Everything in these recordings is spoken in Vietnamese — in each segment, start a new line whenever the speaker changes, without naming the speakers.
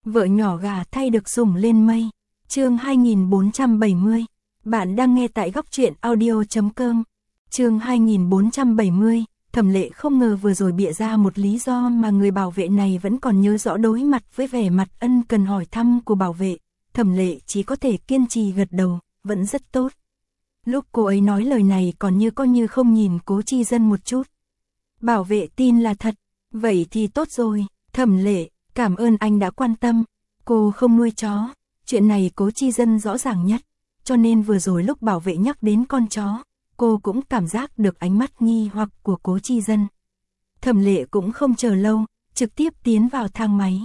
Vợ nhỏ gà thay được sủng lên mây. Chương 2470. Bạn đang nghe tại góc truyện audio.com. Chương 2470. Thẩm Lệ không ngờ vừa rồi bịa ra một lý do mà người bảo vệ này vẫn còn nhớ rõ, đối mặt với vẻ mặt ân cần hỏi thăm của bảo vệ. Thẩm Lệ chỉ có thể kiên trì gật đầu, vẫn rất tốt. Lúc cô ấy nói lời này còn như có như không nhìn Cố Chi Dân một chút. Bảo vệ tin là thật, vậy thì tốt rồi. Thẩm Lệ, cảm ơn anh đã quan tâm. Cô không nuôi chó, chuyện này Cố Chi Dân rõ ràng nhất, cho nên vừa rồi lúc bảo vệ nhắc đến con chó, cô cũng cảm giác được ánh mắt nghi hoặc của Cố Chi Dân. Thẩm Lệ cũng không chờ lâu, trực tiếp tiến vào thang máy.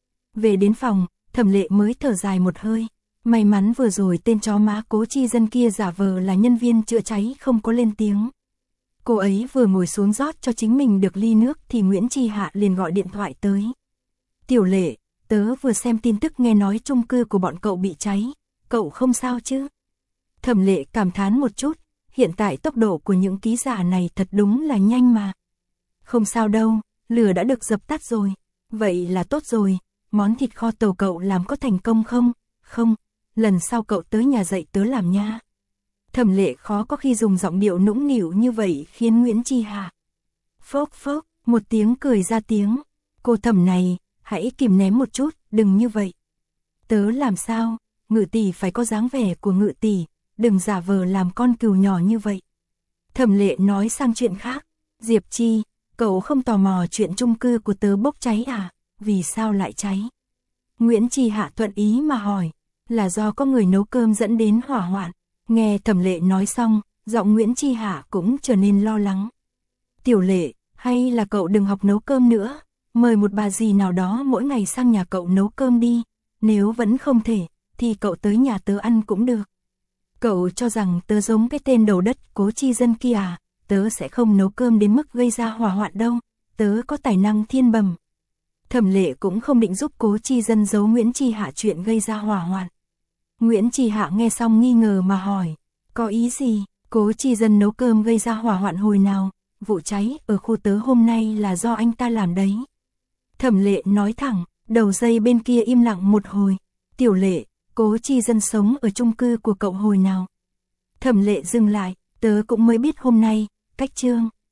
Về đến phòng, Thẩm Lệ mới thở dài một hơi. May mắn vừa rồi tên chó má Cố Chi Dân kia giả vờ là nhân viên chữa cháy không có lên tiếng. Cô ấy vừa ngồi xuống rót cho chính mình được ly nước thì Nguyễn Chi Hạ liền gọi điện thoại tới. Tiểu Lệ, tớ vừa xem tin tức nghe nói chung cư của bọn cậu bị cháy, cậu không sao chứ? Thẩm Lệ cảm thán một chút, hiện tại tốc độ của những ký giả này thật đúng là nhanh mà. Không sao đâu, lửa đã được dập tắt rồi. Vậy là tốt rồi, món thịt kho tàu cậu làm có thành công không? Không, lần sau cậu tới nhà dạy tớ làm nha. Thẩm Lệ khó có khi dùng giọng điệu nũng nịu như vậy khiến Nguyễn Chi Hạ phốc phốc, một tiếng cười ra tiếng. Cô Thẩm này, hãy kìm nén một chút, đừng như vậy. Tớ làm sao, Ngự tỷ phải có dáng vẻ của Ngự tỷ, đừng giả vờ làm con cừu nhỏ như vậy. Thẩm Lệ nói sang chuyện khác. Diệp Chi, cậu không tò mò chuyện chung cư của tớ bốc cháy à? Vì sao lại cháy? Nguyễn Chi Hạ thuận ý mà hỏi. Là do có người nấu cơm dẫn đến hỏa hoạn. Nghe Thẩm Lệ nói xong, giọng Nguyễn Chi Hạ cũng trở nên lo lắng. Tiểu Lệ, hay là cậu đừng học nấu cơm nữa, mời một bà dì nào đó mỗi ngày sang nhà cậu nấu cơm đi, nếu vẫn không thể, thì cậu tới nhà tớ ăn cũng được. Cậu cho rằng tớ giống cái tên đầu đất Cố Chi Dân kia à? Tớ sẽ không nấu cơm đến mức gây ra hỏa hoạn đâu, tớ có tài năng thiên bẩm. Thẩm Lệ cũng không định giúp Cố Chi Dân giấu Nguyễn Chi Hạ chuyện gây ra hỏa hoạn. Nguyễn Chi Hạ nghe xong nghi ngờ mà hỏi, có ý gì? Cố Chi Dân nấu cơm gây ra hỏa hoạn hồi nào? Vụ cháy ở khu tớ hôm nay là do anh ta làm đấy. Thẩm Lệ nói thẳng, đầu dây bên kia im lặng một hồi. Tiểu Lệ, Cố Chi Dân sống ở chung cư của cậu hồi nào? Thẩm Lệ dừng lại, tớ cũng mới biết hôm nay, cách Trương